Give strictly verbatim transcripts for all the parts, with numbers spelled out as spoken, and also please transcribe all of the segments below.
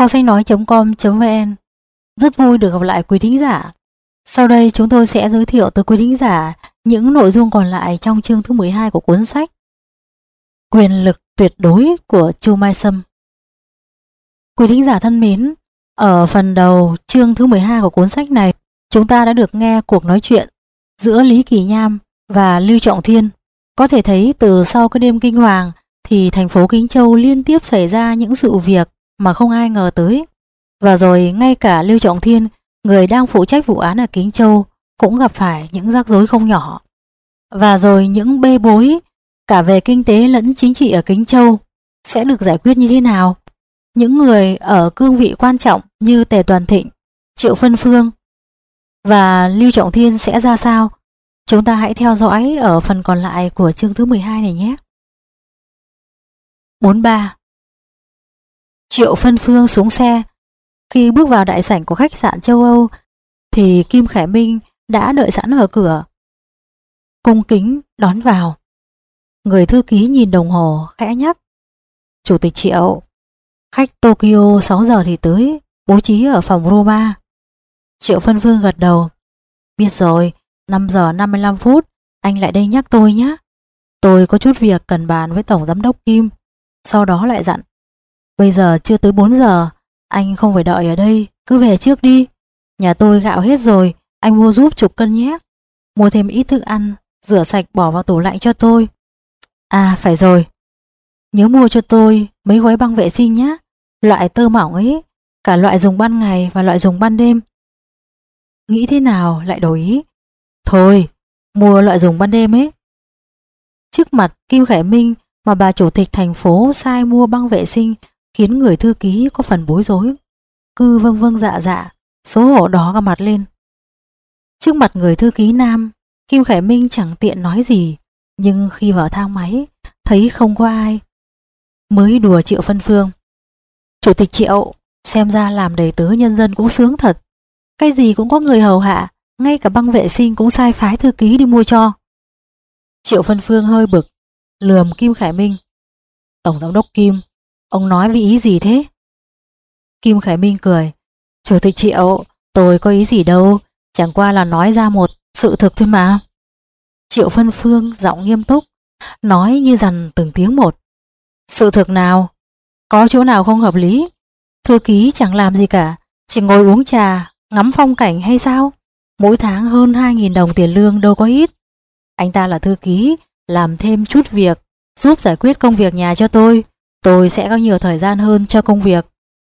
kho sách nói chấm com chấm vn. Rất vui được gặp lại quý thính giả. Sau đây chúng tôi sẽ giới thiệu tới quý thính giả những nội dung còn lại trong chương thứ mười hai của cuốn sách Quyền lực tuyệt đối của Chu Mai Sâm. Quý thính giả thân mến, ở phần đầu chương thứ mười hai của cuốn sách này, chúng ta đã được nghe cuộc nói chuyện giữa Lý Kỳ Nham và Lưu Trọng Thiên. Có thể thấy từ sau cái đêm kinh hoàng thì thành phố Kính Châu liên tiếp xảy ra những sự việc mà không ai ngờ tới. Và rồi ngay cả Lưu Trọng Thiên, người đang phụ trách vụ án ở Kính Châu, cũng gặp phải những rắc rối không nhỏ. Và rồi những bê bối cả về kinh tế lẫn chính trị ở Kính Châu sẽ được giải quyết như thế nào? Những người ở cương vị quan trọng như Tề Toàn Thịnh, Triệu Phân Phương và Lưu Trọng Thiên sẽ ra sao? Chúng ta hãy theo dõi ở phần còn lại của chương thứ mười hai này nhé. bốn mươi ba. Triệu Phân Phương xuống xe. Khi bước vào đại sảnh của khách sạn châu Âu thì Kim Khải Minh đã đợi sẵn ở cửa, cung kính đón vào. Người thư ký nhìn đồng hồ khẽ nhắc: Chủ tịch Triệu, khách Tokyo sáu giờ thì tới, bố trí ở phòng Roma. Triệu Phân Phương gật đầu: Biết rồi, năm giờ năm mươi lăm phút anh lại đây nhắc tôi nhé. Tôi có chút việc cần bàn với Tổng Giám đốc Kim. Sau đó lại dặn: Bây giờ chưa tới bốn giờ, anh không phải đợi ở đây, cứ về trước đi. Nhà tôi gạo hết rồi, anh mua giúp chục cân nhé. Mua thêm ít thức ăn, rửa sạch bỏ vào tủ lạnh cho tôi. À phải rồi, nhớ mua cho tôi mấy gói băng vệ sinh nhé. Loại tơ mỏng ấy, cả loại dùng ban ngày và loại dùng ban đêm. Nghĩ thế nào lại đổi ý? Thôi, mua loại dùng ban đêm ấy. Trước mặt Kim Khải Minh mà bà chủ tịch thành phố sai mua băng vệ sinh khiến người thư ký có phần bối rối. Cứ vâng vâng dạ dạ, xấu hổ đỏ cả mặt lên. Trước mặt người thư ký nam, Kim Khải Minh chẳng tiện nói gì, nhưng khi vào thang máy thấy không có ai, mới đùa Triệu Phân Phương: Chủ tịch Triệu, xem ra làm đầy tớ nhân dân cũng sướng thật. Cái gì cũng có người hầu hạ, ngay cả băng vệ sinh cũng sai phái thư ký đi mua cho. Triệu Phân Phương hơi bực, lườm Kim Khải Minh: Tổng Giám đốc Kim, ông nói với ý gì thế? Kim Khải Minh cười: Chủ tịch Triệu, tôi có ý gì đâu, chẳng qua là nói ra một sự thực thôi mà. Triệu Phân Phương giọng nghiêm túc, nói như dằn từng tiếng một: Sự thực nào? Có chỗ nào không hợp lý? Thư ký chẳng làm gì cả, chỉ ngồi uống trà, ngắm phong cảnh hay sao? Mỗi tháng hơn hai nghìn đồng tiền lương đâu có ít. Anh ta là thư ký, làm thêm chút việc, giúp giải quyết công việc nhà cho tôi. Tôi sẽ có nhiều thời gian hơn cho công việc.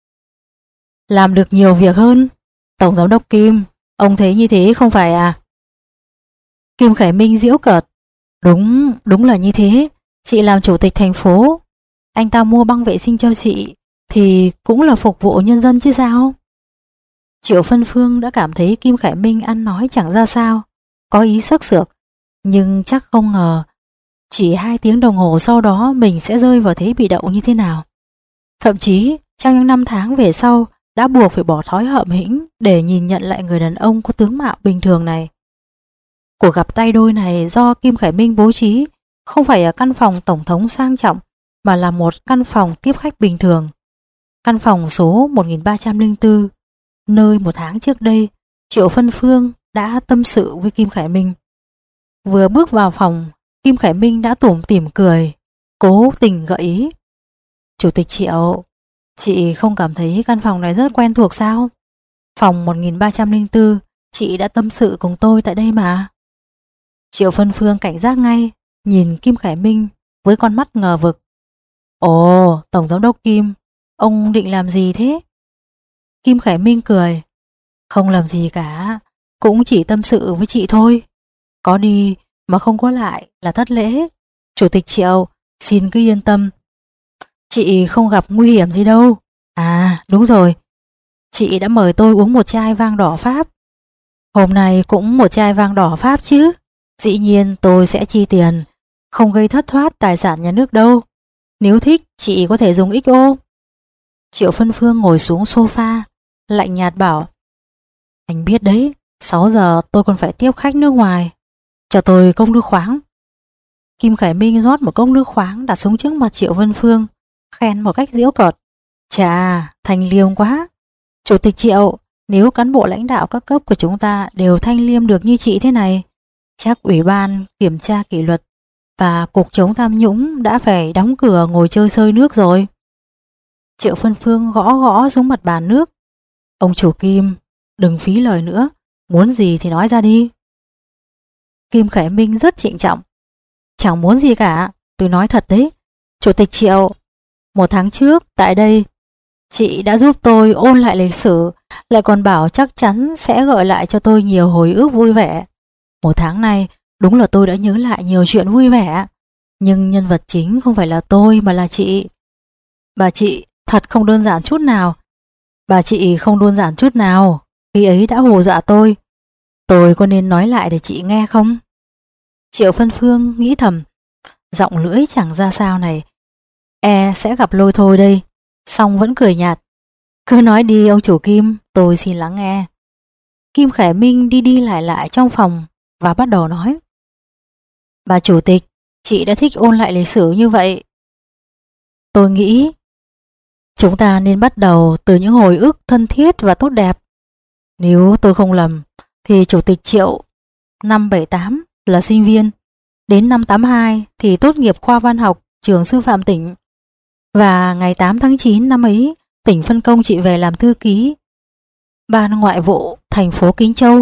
Làm được nhiều việc hơn? Tổng Giám đốc Kim, ông thấy như thế không phải à? Kim Khải Minh giễu cợt: Đúng, đúng là như thế. Chị làm chủ tịch thành phố, anh ta mua băng vệ sinh cho chị thì cũng là phục vụ nhân dân chứ sao? Triệu Phân Phương đã cảm thấy Kim Khải Minh ăn nói chẳng ra sao, có ý xức xược, nhưng chắc không ngờ chỉ hai tiếng đồng hồ sau đó mình sẽ rơi vào thế bị động như thế nào. Thậm chí trong những năm tháng về sau đã buộc phải bỏ thói hợm hĩnh để nhìn nhận lại người đàn ông có tướng mạo bình thường này. Cuộc gặp tay đôi này do Kim Khải Minh bố trí không phải ở căn phòng tổng thống sang trọng, mà là một căn phòng tiếp khách bình thường. Căn phòng số một nghìn ba trăm lẻ bốn, nơi một tháng trước đây Triệu Phân Phương đã tâm sự với Kim Khải Minh. Vừa bước vào phòng, Kim Khải Minh đã tủm tỉm cười, cố tình gợi ý: Chủ tịch Triệu, chị không cảm thấy căn phòng này rất quen thuộc sao? Phòng một nghìn ba trăm lẻ bốn, chị đã tâm sự cùng tôi tại đây mà. Triệu Phân Phương cảnh giác ngay, nhìn Kim Khải Minh với con mắt ngờ vực. Ồ, Tổng Giám đốc Kim, ông định làm gì thế? Kim Khải Minh cười: Không làm gì cả, cũng chỉ tâm sự với chị thôi. Có đi mà không có lại là thất lễ. Chủ tịch Triệu, xin cứ yên tâm, chị không gặp nguy hiểm gì đâu. À đúng rồi, chị đã mời tôi uống một chai vang đỏ Pháp. Hôm nay cũng một chai vang đỏ Pháp chứ. Dĩ nhiên tôi sẽ chi tiền, không gây thất thoát tài sản nhà nước đâu. Nếu thích chị có thể dùng ích ô. Triệu Phân Phương ngồi xuống sofa, lạnh nhạt bảo: Anh biết đấy, sáu giờ tôi còn phải tiếp khách nước ngoài. Cho tôi cốc nước khoáng. Kim Khải Minh rót một cốc nước khoáng đặt xuống trước mặt Triệu Phân Phương, khen một cách giễu cợt: Chà, thanh liêm quá. Chủ tịch Triệu, nếu cán bộ lãnh đạo các cấp của chúng ta đều thanh liêm được như chị thế này, chắc Ủy ban Kiểm tra Kỷ luật và Cục chống tham nhũng đã phải đóng cửa ngồi chơi sơi nước rồi. Triệu Phân Phương gõ gõ xuống mặt bàn nước. Ông chủ Kim, đừng phí lời nữa, muốn gì thì nói ra đi. Kim Khải Minh rất trịnh trọng. Chẳng muốn gì cả, tôi nói thật đấy. Chủ tịch Triệu, một tháng trước tại đây, chị đã giúp tôi ôn lại lịch sử, lại còn bảo chắc chắn sẽ gợi lại cho tôi nhiều hồi ức vui vẻ. Một tháng nay, đúng là tôi đã nhớ lại nhiều chuyện vui vẻ, nhưng nhân vật chính không phải là tôi mà là chị. Bà chị thật không đơn giản chút nào. Bà chị không đơn giản chút nào, khi ấy đã hù dọa tôi. Tôi có nên nói lại để chị nghe không? Triệu Phân Phương nghĩ thầm, giọng lưỡi chẳng ra sao này, e sẽ gặp lôi thôi đây. Xong vẫn cười nhạt. Cứ nói đi ông chủ Kim, tôi xin lắng nghe. Kim Khải Minh đi đi lại lại trong phòng và bắt đầu nói. Bà chủ tịch, chị đã thích ôn lại lịch sử như vậy. Tôi nghĩ chúng ta nên bắt đầu từ những hồi ức thân thiết và tốt đẹp. Nếu tôi không lầm thì chủ tịch Triệu năm bảy tám là sinh viên, đến năm tám hai thì tốt nghiệp khoa văn học trường sư phạm tỉnh, và ngày tám tháng chín năm ấy tỉnh phân công chị về làm thư ký ban ngoại vụ thành phố Kính Châu.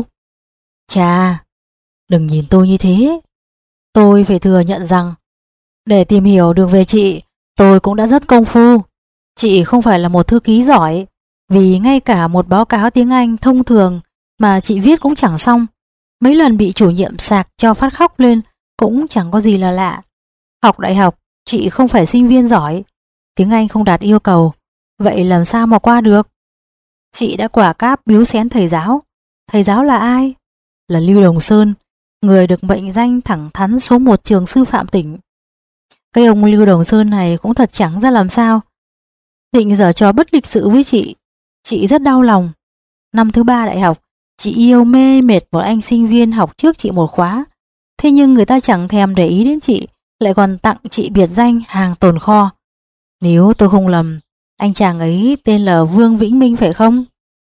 Chà, đừng nhìn tôi như thế. Tôi phải thừa nhận rằng để tìm hiểu được về chị, tôi cũng đã rất công phu. Chị không phải là một thư ký giỏi, vì ngay cả một báo cáo tiếng Anh thông thường mà chị viết cũng chẳng xong. Mấy lần bị chủ nhiệm sạc cho phát khóc lên cũng chẳng có gì là lạ. Học đại học, chị không phải sinh viên giỏi, tiếng Anh không đạt yêu cầu, vậy làm sao mà qua được? Chị đã quả cáp biếu xén thầy giáo. Thầy giáo là ai? Là Lưu Đồng Sơn, người được mệnh danh thẳng thắn số một trường sư phạm tỉnh. Cái ông Lưu Đồng Sơn này cũng thật chẳng ra làm sao. Định giở trò bất lịch sự với chị. Chị rất đau lòng. Năm thứ ba đại học, chị yêu mê mệt một anh sinh viên học trước chị một khóa. Thế nhưng người ta chẳng thèm để ý đến chị, lại còn tặng chị biệt danh hàng tồn kho. Nếu tôi không lầm, anh chàng ấy tên là Vương Vĩnh Minh phải không?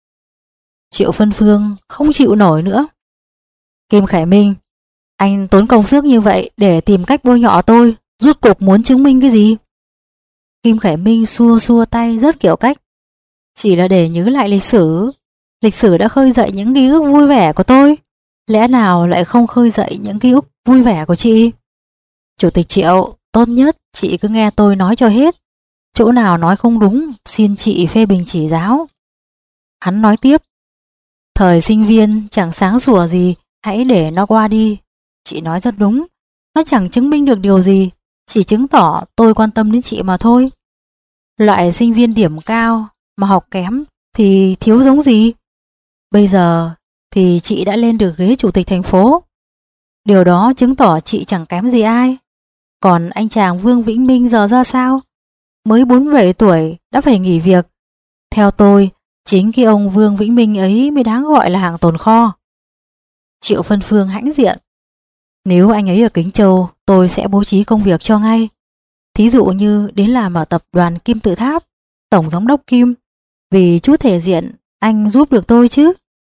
Triệu Phân Phương không chịu nổi nữa. Kim Khải Minh, anh tốn công sức như vậy để tìm cách bôi nhọ tôi, rốt cuộc muốn chứng minh cái gì? Kim Khải Minh xua xua tay rất kiểu cách. Chỉ là để nhớ lại lịch sử. Lịch sử đã khơi dậy những ký ức vui vẻ của tôi, lẽ nào lại không khơi dậy những ký ức vui vẻ của chị? Chủ tịch Triệu, tốt nhất chị cứ nghe tôi nói cho hết. Chỗ nào nói không đúng, xin chị phê bình chỉ giáo. Hắn nói tiếp. Thời sinh viên chẳng sáng sủa gì, hãy để nó qua đi. Chị nói rất đúng, nó chẳng chứng minh được điều gì, chỉ chứng tỏ tôi quan tâm đến chị mà thôi. Loại sinh viên điểm cao mà học kém thì thiếu giống gì? Bây giờ thì chị đã lên được ghế chủ tịch thành phố. Điều đó chứng tỏ chị chẳng kém gì ai. Còn anh chàng Vương Vĩnh Minh giờ ra sao? Mới bốn mươi bảy tuổi đã phải nghỉ việc. Theo tôi, chính cái ông Vương Vĩnh Minh ấy mới đáng gọi là hàng tồn kho. Triệu Phân Phương hãnh diện. Nếu anh ấy ở Kính Châu, tôi sẽ bố trí công việc cho ngay. Thí dụ như đến làm ở tập đoàn Kim Tự Tháp, tổng giám đốc Kim. Vì chút thể diện, anh giúp được tôi chứ?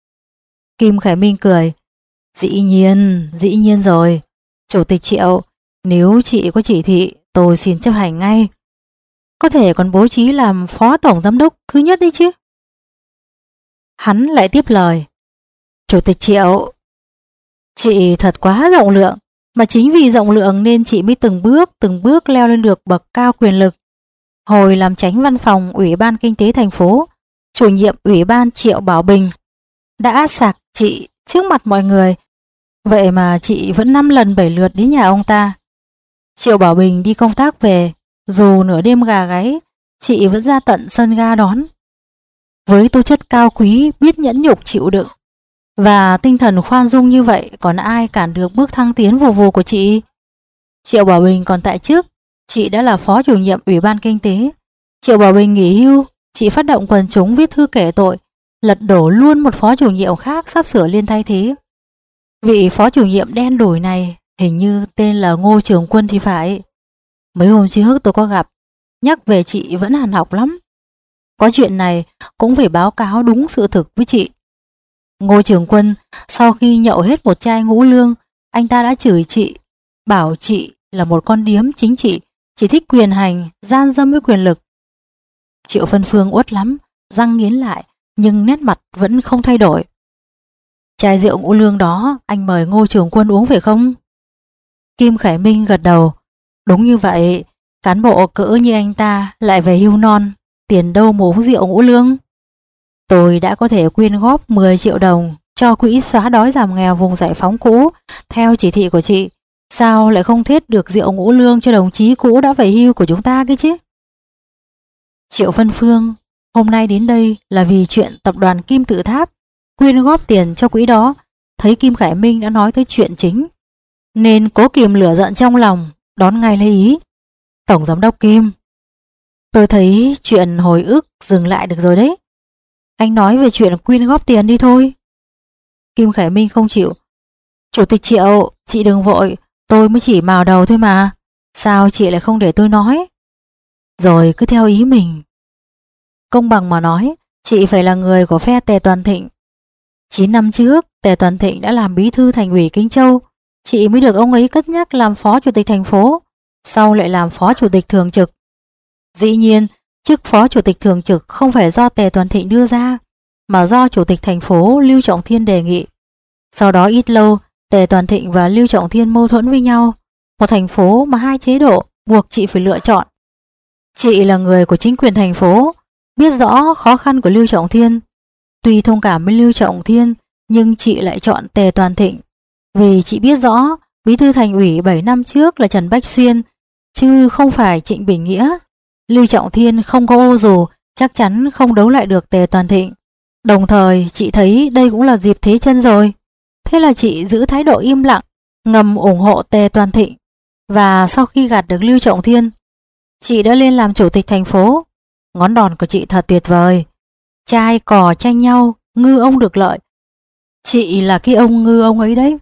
Kim Khải Minh cười. Dĩ nhiên, dĩ nhiên rồi. Chủ tịch Triệu, nếu chị có chỉ thị, tôi xin chấp hành ngay. Có thể còn bố trí làm phó tổng giám đốc thứ nhất đấy chứ. Hắn lại tiếp lời. Chủ tịch Triệu, chị thật quá rộng lượng, mà chính vì rộng lượng nên chị mới từng bước từng bước leo lên được bậc cao quyền lực. Hồi làm chánh văn phòng Ủy ban Kinh tế thành phố, chủ nhiệm Ủy ban Triệu Bảo Bình đã sạc chị trước mặt mọi người. Vậy mà chị vẫn năm lần bảy lượt đến nhà ông ta. Triệu Bảo Bình đi công tác về, dù nửa đêm gà gáy, chị vẫn ra tận sân ga đón. Với tố chất cao quý, biết nhẫn nhục chịu đựng và tinh thần khoan dung như vậy, còn ai cản được bước thăng tiến vù vù của chị? Triệu Bảo Bình còn tại chức, chị đã là phó chủ nhiệm Ủy ban Kinh tế. Triệu Bảo Bình nghỉ hưu, chị phát động quần chúng viết thư kể tội, lật đổ luôn một phó chủ nhiệm khác sắp sửa lên thay thế. Vị phó chủ nhiệm đen đủi này hình như tên là Ngô Trường Quân thì phải. Mấy hôm trước tôi có gặp, nhắc về chị vẫn hằn học lắm. có chuyện này cũng phải báo cáo đúng sự thực với chị. Ngô Trường Quân sau khi nhậu hết một chai ngũ lương, anh ta đã chửi chị, bảo chị là một con điếm chính trị, chỉ thích quyền hành, gian dâm với quyền lực. Triệu Phân Phương uất lắm, răng nghiến lại, nhưng nét mặt vẫn không thay đổi. Chai rượu ngũ lương đó anh mời Ngô Trường Quân uống phải không? Kim Khải Minh gật đầu. Đúng như vậy, cán bộ cỡ như anh ta lại về hưu non, tiền đâu mà uống rượu ngũ lương. Tôi đã có thể quyên góp mười triệu đồng cho quỹ xóa đói giảm nghèo vùng giải phóng cũ theo chỉ thị của chị. Sao lại không thết được rượu ngũ lương cho đồng chí cũ đã về hưu của chúng ta cái chứ? Triệu Phân Phương hôm nay đến đây là vì chuyện tập đoàn Kim Tự Tháp quyên góp tiền cho quỹ đó. Thấy Kim Khải Minh đã nói tới chuyện chính, nên cố kìm lửa giận trong lòng, đón ngay lấy ý. Tổng giám đốc Kim, tôi thấy chuyện hồi ức dừng lại được rồi đấy. Anh nói về chuyện quyên góp tiền đi thôi. Kim Khải Minh không chịu. Chủ tịch Triệu, chị đừng vội, tôi mới chỉ mào đầu thôi mà. Sao chị lại không để tôi nói? Rồi cứ theo ý mình. Công bằng mà nói, chị phải là người của phe Tề Toàn Thịnh. chín năm trước, Tề Toàn Thịnh đã làm bí thư thành ủy Kinh Châu, chị mới được ông ấy cất nhắc làm phó chủ tịch thành phố, sau lại làm phó chủ tịch thường trực. Dĩ nhiên, chức phó chủ tịch thường trực không phải do Tề Toàn Thịnh đưa ra, mà do chủ tịch thành phố Lưu Trọng Thiên đề nghị. Sau đó ít lâu, Tề Toàn Thịnh và Lưu Trọng Thiên mâu thuẫn với nhau, một thành phố mà hai chế độ buộc chị phải lựa chọn. Chị là người của chính quyền thành phố, biết rõ khó khăn của Lưu Trọng Thiên. Tuy thông cảm với Lưu Trọng Thiên, nhưng chị lại chọn Tề Toàn Thịnh, vì chị biết rõ bí thư thành ủy bảy năm trước là Trần Bách Xuyên, chứ không phải Trịnh Bình Nghĩa. Lưu Trọng Thiên không có ô dù, chắc chắn không đấu lại được Tề Toàn Thịnh. Đồng thời chị thấy đây cũng là dịp thế chân rồi. Thế là chị giữ thái độ im lặng, ngầm ủng hộ Tề Toàn Thịnh. Và sau khi gạt được Lưu Trọng Thiên, chị đã lên làm chủ tịch thành phố. Ngón đòn của chị thật tuyệt vời. Trai cò tranh nhau, ngư ông được lợi. Chị là cái ông ngư ông ấy đấy.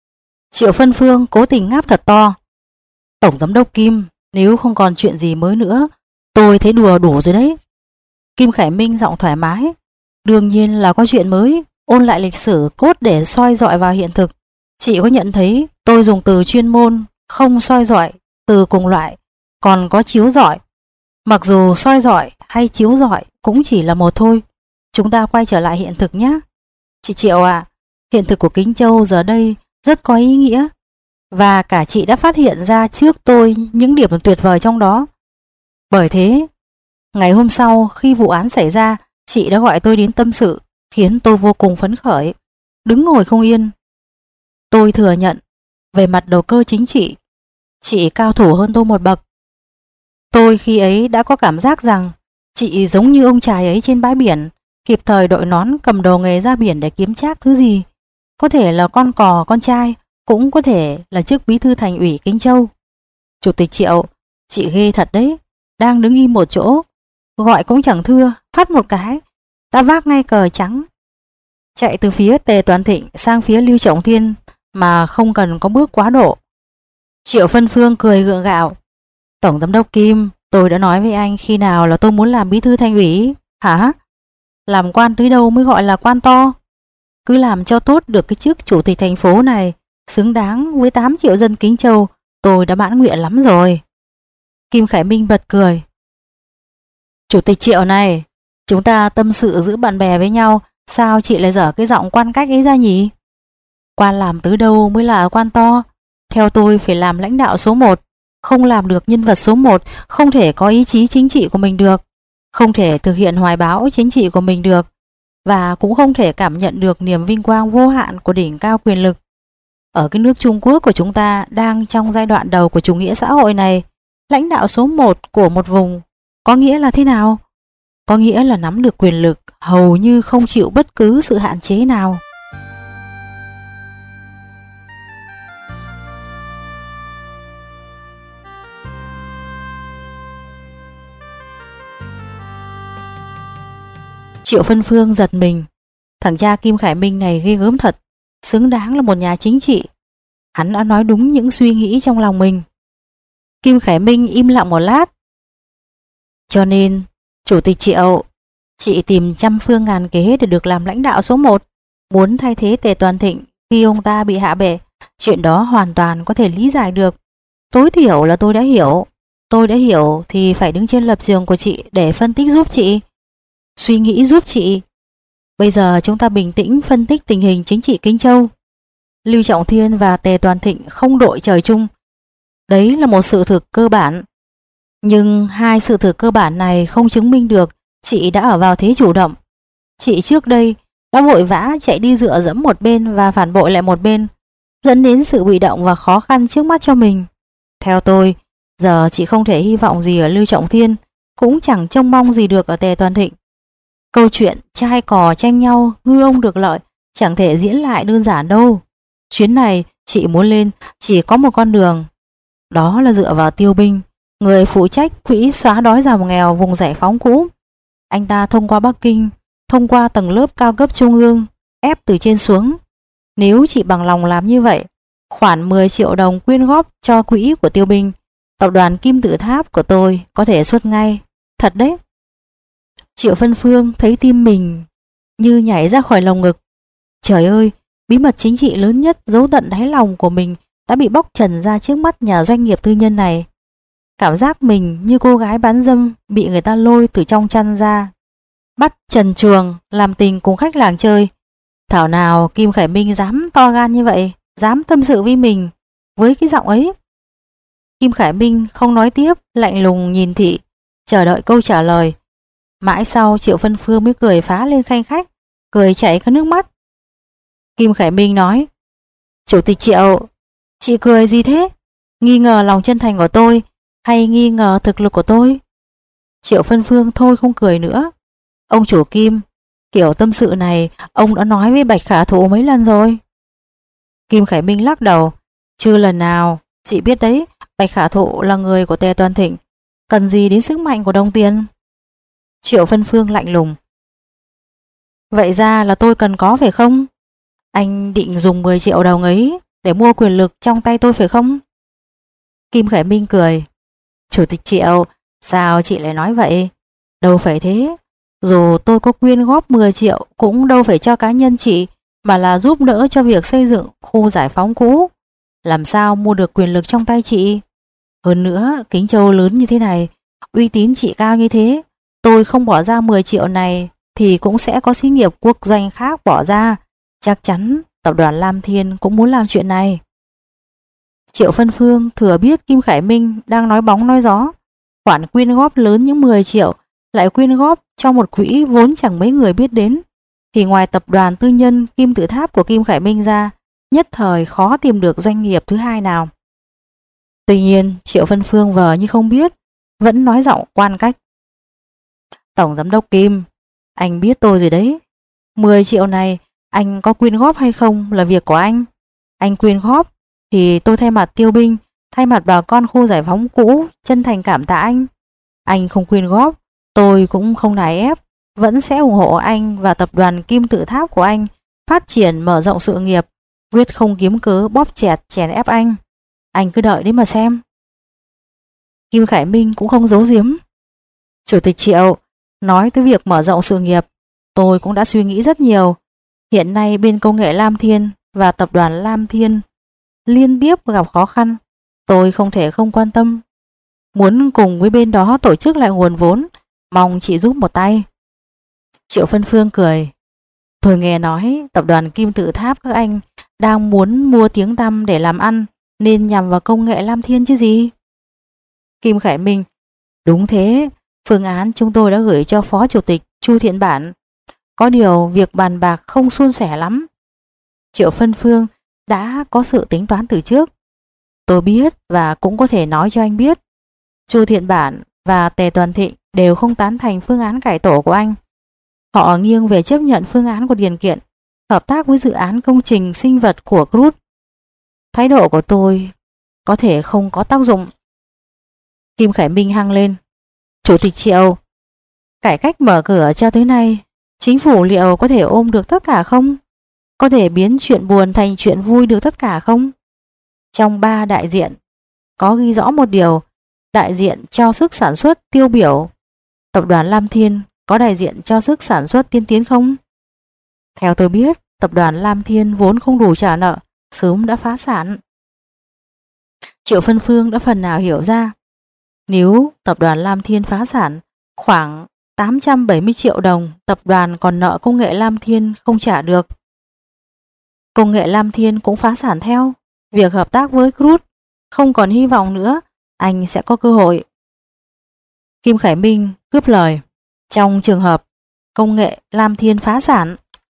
Triệu Phân Phương cố tình ngáp thật to. Tổng giám đốc Kim, nếu không còn chuyện gì mới nữa, tôi thấy đùa đủ rồi đấy. Kim Khải Minh giọng thoải mái. Đương nhiên là có chuyện mới, ôn lại lịch sử cốt để soi dọi vào hiện thực. Chị có nhận thấy tôi dùng từ chuyên môn, không soi dọi, từ cùng loại, còn có chiếu dọi. Mặc dù soi dọi hay chiếu dọi cũng chỉ là một thôi. Chúng ta quay trở lại hiện thực nhé. Chị Triệu ạ, à, hiện thực của Kính Châu giờ đây rất có ý nghĩa. Và cả chị đã phát hiện ra trước tôi những điểm tuyệt vời trong đó. Bởi thế, ngày hôm sau khi vụ án xảy ra, chị đã gọi tôi đến tâm sự, khiến tôi vô cùng phấn khởi, đứng ngồi không yên. Tôi thừa nhận, về mặt đầu cơ chính trị, chị cao thủ hơn tôi một bậc. Tôi khi ấy đã có cảm giác rằng chị giống như ông chài ấy trên bãi biển, kịp thời đội nón cầm đồ nghề ra biển để kiếm trác thứ gì. Có thể là con cò, con trai, cũng có thể là chức bí thư thành ủy Kinh Châu. Chủ tịch Triệu, chị ghê thật đấy, đang đứng im một chỗ, gọi cũng chẳng thưa, phát một cái, đã vác ngay cờ trắng. Chạy từ phía Tề Toàn Thịnh sang phía Lưu Trọng Thiên mà không cần có bước quá độ. Triệu Phân Phương cười gượng gạo. Tổng giám đốc Kim, tôi đã nói với anh khi nào là tôi muốn làm bí thư thành ủy, hả? Làm quan tới đâu mới gọi là quan to? Cứ làm cho tốt được cái chức chủ tịch thành phố này, xứng đáng với tám triệu dân Kính Châu, tôi đã mãn nguyện lắm rồi. Kim Khải Minh bật cười. Chủ tịch Triệu này, chúng ta tâm sự giữ bạn bè với nhau, sao chị lại dở cái giọng quan cách ấy ra nhỉ? Quan làm tới đâu mới là quan to? Theo tôi phải làm lãnh đạo số một, không làm được nhân vật số một, không thể có ý chí chính trị của mình được, không thể thực hiện hoài bão chính trị của mình được, và cũng không thể cảm nhận được niềm vinh quang vô hạn của đỉnh cao quyền lực. Ở cái nước Trung Quốc của chúng ta đang trong giai đoạn đầu của chủ nghĩa xã hội này, lãnh đạo số một của một vùng có nghĩa là thế nào? Có nghĩa là nắm được quyền lực hầu như không chịu bất cứ sự hạn chế nào. Triệu Phân Phương giật mình. Thằng cha Kim Khải Minh này ghê gớm thật, xứng đáng là một nhà chính trị. Hắn đã nói đúng những suy nghĩ trong lòng mình. Kim Khải Minh im lặng một lát. Cho nên, Chủ tịch Triệu, Chị tìm trăm phương ngàn kế để được làm lãnh đạo số một, muốn thay thế Tề Toàn Thịnh khi ông ta bị hạ bệ. Chuyện đó hoàn toàn có thể lý giải được. Tối thiểu là tôi đã hiểu. Tôi đã hiểu thì phải đứng trên lập trường của chị để phân tích giúp chị, suy nghĩ giúp chị. Bây giờ chúng ta bình tĩnh phân tích tình hình chính trị Kinh Châu. Lưu Trọng Thiên và Tề Toàn Thịnh không đội trời chung. Đấy là một sự thực cơ bản. Nhưng hai sự thực cơ bản này không chứng minh được chị đã ở vào thế chủ động. Chị trước đây đã vội vã chạy đi dựa dẫm một bên và phản bội lại một bên, dẫn đến sự bị động và khó khăn trước mắt cho mình. Theo tôi, giờ chị không thể hy vọng gì ở Lưu Trọng Thiên, cũng chẳng trông mong gì được ở Tề Toàn Thịnh. Câu chuyện trai cò tranh nhau, ngư ông được lợi chẳng thể diễn lại đơn giản đâu. Chuyến này chị muốn lên chỉ có một con đường, đó là dựa vào Tiêu Binh, người phụ trách quỹ xóa đói giảm nghèo vùng giải phóng cũ. Anh ta thông qua Bắc Kinh, thông qua tầng lớp cao cấp trung ương, ép từ trên xuống. Nếu chị bằng lòng làm như vậy, khoản mười triệu đồng quyên góp cho quỹ của Tiêu Binh, tập đoàn Kim Tự Tháp của tôi có thể xuất ngay. Thật đấy. Triệu Vân Phương thấy tim mình như nhảy ra khỏi lồng ngực. Trời ơi, bí mật chính trị lớn nhất giấu tận đáy lòng của mình đã bị bóc trần ra trước mắt nhà doanh nghiệp tư nhân này. Cảm giác mình như cô gái bán dâm bị người ta lôi từ trong chăn ra, bắt trần truồng làm tình cùng khách làng chơi. Thảo nào Kim Khải Minh dám to gan như vậy, dám tâm sự với mình với cái giọng ấy. Kim Khải Minh không nói tiếp, lạnh lùng nhìn Thị, chờ đợi câu trả lời. Mãi sau Triệu Vân Phương mới cười phá lên khanh khách, cười chảy cả nước mắt. Kim Khải Minh nói: Chủ tịch Triệu, chị cười gì thế? Nghi ngờ lòng chân thành của tôi hay nghi ngờ thực lực của tôi? Triệu Vân Phương thôi không cười nữa. Ông chủ Kim, kiểu tâm sự này ông đã nói với Bạch Khả Thụ mấy lần rồi? Kim Khải Minh lắc đầu. Chưa lần nào. Chị biết đấy, Bạch Khả Thụ là người của Tề Toàn Thịnh, cần gì đến sức mạnh của đồng tiền? Triệu Vân Phương lạnh lùng. Vậy ra là tôi cần có phải không? Anh định dùng mười triệu đồng ấy để mua quyền lực trong tay tôi phải không? Kim Khải Minh cười. Chủ tịch Triệu, sao chị lại nói vậy? Đâu phải thế. Dù tôi có quyên góp mười triệu cũng đâu phải cho cá nhân chị, mà là giúp đỡ cho việc xây dựng khu giải phóng cũ. Làm sao mua được quyền lực trong tay chị? Hơn nữa, Kính Châu lớn như thế này, uy tín chị cao như thế, tôi không bỏ ra mười triệu này thì cũng sẽ có xí nghiệp quốc doanh khác bỏ ra. Chắc chắn tập đoàn Lam Thiên cũng muốn làm chuyện này. Triệu Vân Phương thừa biết Kim Khải Minh đang nói bóng nói gió. Khoản quyên góp lớn những mười triệu lại quyên góp cho một quỹ vốn chẳng mấy người biết đến, thì ngoài tập đoàn tư nhân Kim Tự Tháp của Kim Khải Minh ra, nhất thời khó tìm được doanh nghiệp thứ hai nào. Tuy nhiên Triệu Vân Phương vờ như không biết, vẫn nói giọng quan cách. Tổng giám đốc Kim, anh biết tôi rồi đấy. mười triệu này anh có quyên góp hay không là việc của anh. Anh quyên góp thì tôi thay mặt Tiêu Binh, thay mặt bà con khu giải phóng cũ chân thành cảm tạ anh. Anh không quyên góp, tôi cũng không nài ép, vẫn sẽ ủng hộ anh và tập đoàn Kim Tự Tháp của anh phát triển mở rộng sự nghiệp, quyết không kiếm cớ bóp chẹt chèn ép anh. Anh cứ đợi đấy mà xem. Kim Khải Minh cũng không giấu giếm. Chủ tịch Triệu, nói tới việc mở rộng sự nghiệp, tôi cũng đã suy nghĩ rất nhiều. Hiện nay bên công nghệ Lam Thiên và tập đoàn Lam Thiên liên tiếp gặp khó khăn, tôi không thể không quan tâm. Muốn cùng với bên đó tổ chức lại nguồn vốn, mong chị giúp một tay. Triệu Vân Phương cười. Tôi nghe nói tập đoàn Kim Tự Tháp các anh đang muốn mua tiếng tăm để làm ăn, nên nhằm vào công nghệ Lam Thiên chứ gì. Kim Khải Minh. Đúng thế, phương án chúng tôi đã gửi cho Phó Chủ tịch Chu Thiện Bản. Có điều việc bàn bạc không suôn sẻ lắm. Triệu Vân Phương đã có sự tính toán từ trước. Tôi biết và cũng có thể nói cho anh biết. Chu Thiện Bản và Tề Toàn Thịnh đều không tán thành phương án cải tổ của anh. Họ nghiêng về chấp nhận phương án của Điền Kiện, hợp tác với dự án công trình sinh vật của Crude. Thái độ của tôi có thể không có tác dụng. Kim Khải Minh hăng lên. Chủ tịch Triệu, cải cách mở cửa cho tới nay, chính phủ liệu có thể ôm được tất cả không? Có thể biến chuyện buồn thành chuyện vui được tất cả không? Trong ba đại diện có ghi rõ một điều, đại diện cho sức sản xuất tiêu biểu. Tập đoàn Lam Thiên có đại diện cho sức sản xuất tiên tiến không? Theo tôi biết, tập đoàn Lam Thiên vốn không đủ trả nợ, sớm đã phá sản. Triệu Phân Phương đã phần nào hiểu ra. Nếu tập đoàn Lam Thiên phá sản, khoảng tám trăm bảy mươi triệu đồng tập đoàn còn nợ công nghệ Lam Thiên không trả được. Công nghệ Lam Thiên cũng phá sản theo. Việc hợp tác với Crude không còn hy vọng nữa, anh sẽ có cơ hội. Kim Khải Minh cướp lời. Trong trường hợp công nghệ Lam Thiên phá sản,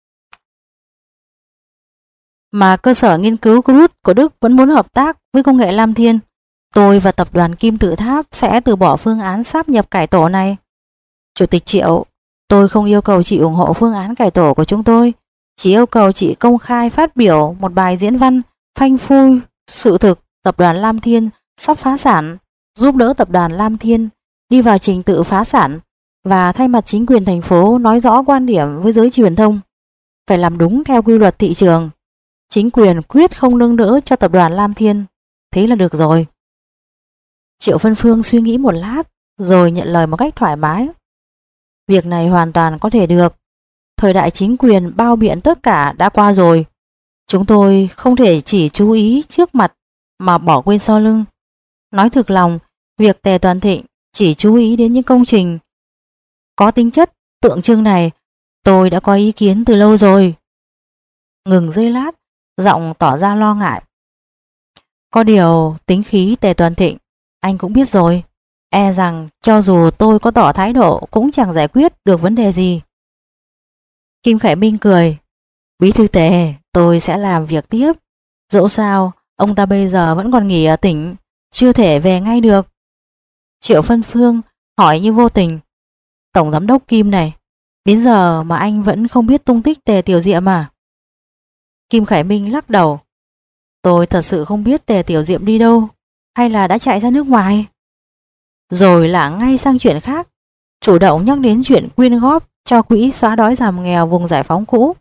mà cơ sở nghiên cứu Crude của Đức vẫn muốn hợp tác với công nghệ Lam Thiên, tôi và tập đoàn Kim Tự Tháp sẽ từ bỏ phương án sáp nhập cải tổ này. Chủ tịch Triệu, tôi không yêu cầu chị ủng hộ phương án cải tổ của chúng tôi, chỉ yêu cầu chị công khai phát biểu một bài diễn văn phanh phui sự thực tập đoàn Lam Thiên sắp phá sản, giúp đỡ tập đoàn Lam Thiên đi vào trình tự phá sản và thay mặt chính quyền thành phố nói rõ quan điểm với giới truyền thông. Phải làm đúng theo quy luật thị trường. Chính quyền quyết không nâng đỡ cho tập đoàn Lam Thiên. Thế là được rồi. Triệu Phân Phương suy nghĩ một lát rồi nhận lời một cách thoải mái. Việc này hoàn toàn có thể được. Thời đại chính quyền bao biện tất cả đã qua rồi. Chúng tôi không thể chỉ chú ý trước mặt mà bỏ quên sau lưng. Nói thực lòng, việc Tề Toàn Thịnh chỉ chú ý đến những công trình có tính chất tượng trưng này, tôi đã có ý kiến từ lâu rồi. Ngừng giây lát, giọng tỏ ra lo ngại. Có điều tính khí Tề Toàn Thịnh anh cũng biết rồi, e rằng cho dù tôi có tỏ thái độ cũng chẳng giải quyết được vấn đề gì. Kim Khải Minh cười. Bí thư Tề, tôi sẽ làm việc tiếp. Dẫu sao ông ta bây giờ vẫn còn nghỉ ở tỉnh, chưa thể về ngay được. Triệu Phân Phương hỏi như vô tình. Tổng giám đốc Kim này, đến giờ mà anh vẫn không biết tung tích Tề Tiểu Diệm à? Kim Khải Minh lắc đầu. Tôi thật sự không biết Tề Tiểu Diệm đi đâu, hay là đã chạy ra nước ngoài. Rồi là ngay sang chuyện khác, chủ động nhắc đến chuyện quyên góp cho quỹ xóa đói giảm nghèo vùng giải phóng cũ.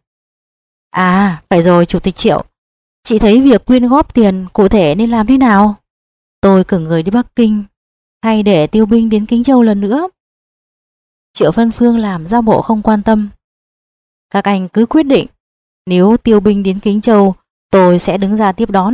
À, phải rồi Chủ tịch Triệu, chị thấy việc quyên góp tiền cụ thể nên làm thế nào? Tôi cử người đi Bắc Kinh, hay để tiêu binh đến Kính Châu lần nữa? Triệu Phân Phương làm ra bộ không quan tâm. Các anh cứ quyết định, nếu tiêu binh đến Kính Châu, tôi sẽ đứng ra tiếp đón.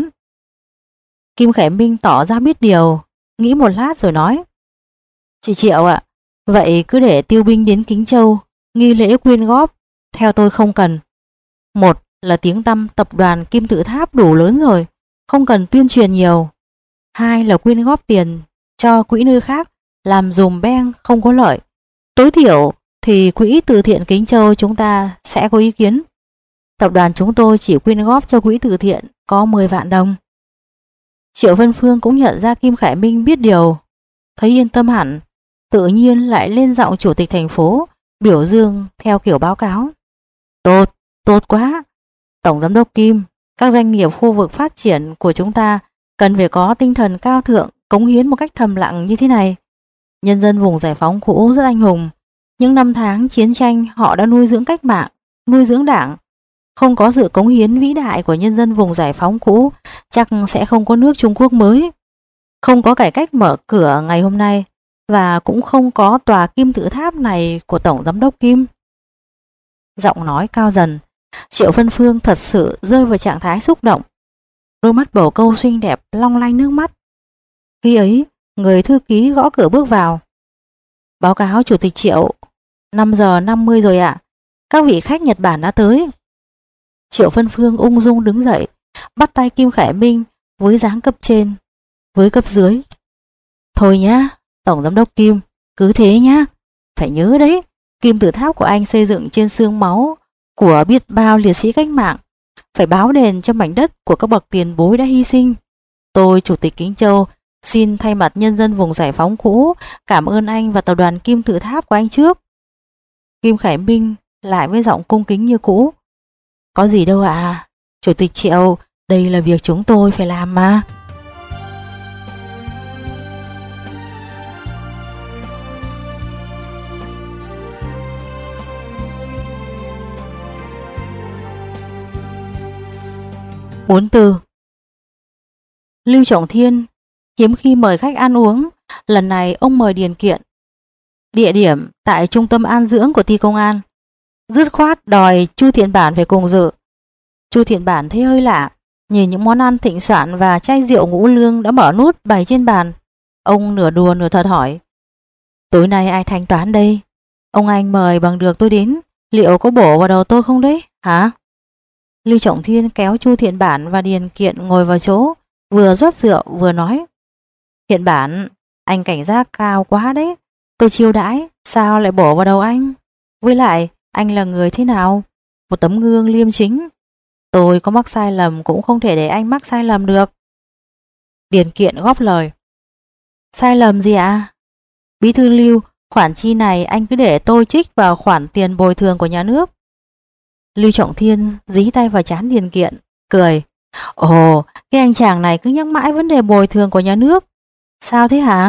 Kim Khải Minh tỏ ra biết điều, nghĩ một lát rồi nói. Chị Triệu ạ, vậy cứ để tiêu binh đến Kính Châu, nghi lễ quyên góp, theo tôi không cần. Một là tiếng tăm tập đoàn Kim Tự Tháp đủ lớn rồi, không cần tuyên truyền nhiều. Hai là quyên góp tiền cho quỹ nơi khác, làm dùm beng không có lợi. Tối thiểu thì quỹ từ thiện Kính Châu chúng ta sẽ có ý kiến. Tập đoàn chúng tôi chỉ quyên góp cho quỹ từ thiện có mười vạn đồng. Triệu Vân Phương cũng nhận ra Kim Khải Minh biết điều, thấy yên tâm hẳn, tự nhiên lại lên giọng chủ tịch thành phố, biểu dương theo kiểu báo cáo. Tốt, tốt quá. Tổng giám đốc Kim, các doanh nghiệp khu vực phát triển của chúng ta cần phải có tinh thần cao thượng, cống hiến một cách thầm lặng như thế này. Nhân dân vùng giải phóng cũ rất anh hùng. Những năm tháng chiến tranh họ đã nuôi dưỡng cách mạng, nuôi dưỡng đảng. Không có sự cống hiến vĩ đại của nhân dân vùng giải phóng cũ, chắc sẽ không có nước Trung Quốc mới. Không có cải cách mở cửa ngày hôm nay, và cũng không có tòa Kim Tự Tháp này của Tổng Giám đốc Kim. Giọng nói cao dần, Triệu Vân Phương thật sự rơi vào trạng thái xúc động. Đôi mắt bầu câu xinh đẹp long lanh nước mắt. Khi ấy, người thư ký gõ cửa bước vào. Báo cáo Chủ tịch Triệu, năm giờ năm mươi rồi ạ. Các vị khách Nhật Bản đã tới. Triệu Vân Phương ung dung đứng dậy, bắt tay Kim Khải Minh với dáng cấp trên, với cấp dưới. Thôi nhá, Tổng Giám đốc Kim, cứ thế nhá. Phải nhớ đấy, Kim Tự Tháp của anh xây dựng trên xương máu của biết bao liệt sĩ cách mạng. Phải báo đền cho mảnh đất của các bậc tiền bối đã hy sinh. Tôi, Chủ tịch Kính Châu, xin thay mặt nhân dân vùng giải phóng cũ cảm ơn anh và tập đoàn Kim Tự Tháp của anh trước. Kim Khải Minh lại với giọng cung kính như cũ. Có gì đâu ạ, à? Chủ tịch Triệu, đây là việc chúng tôi phải làm mà. bốn tư. Lưu Trọng Thiên hiếm khi mời khách ăn uống, lần này ông mời Điền Kiện. Địa điểm tại trung tâm an dưỡng của ty công an. Dứt khoát đòi Chu Thiện Bản phải cùng dự. Chu Thiện Bản thấy hơi lạ, nhìn những món ăn thịnh soạn và chai rượu ngũ lương đã mở nút bày trên bàn. Ông nửa đùa nửa thật hỏi: tối nay ai thanh toán đây? Ông anh mời bằng được tôi đến, liệu có bổ vào đầu tôi không đấy, hả? Lưu Trọng Thiên kéo Chu Thiện Bản và Điền Kiện ngồi vào chỗ, vừa rót rượu vừa nói: Thiện Bản, anh cảnh giác cao quá đấy. Tôi chiêu đãi, sao lại bổ vào đầu anh? Với lại, anh là người thế nào? Một tấm gương liêm chính. Tôi có mắc sai lầm cũng không thể để anh mắc sai lầm được. Điền Kiện góp lời: sai lầm gì ạ? Bí thư Lưu, khoản chi này anh cứ để tôi trích vào khoản tiền bồi thường của nhà nước. Lưu Trọng Thiên dí tay vào trán Điền Kiện, cười: ồ, cái anh chàng này cứ nhắc mãi vấn đề bồi thường của nhà nước. Sao thế hả?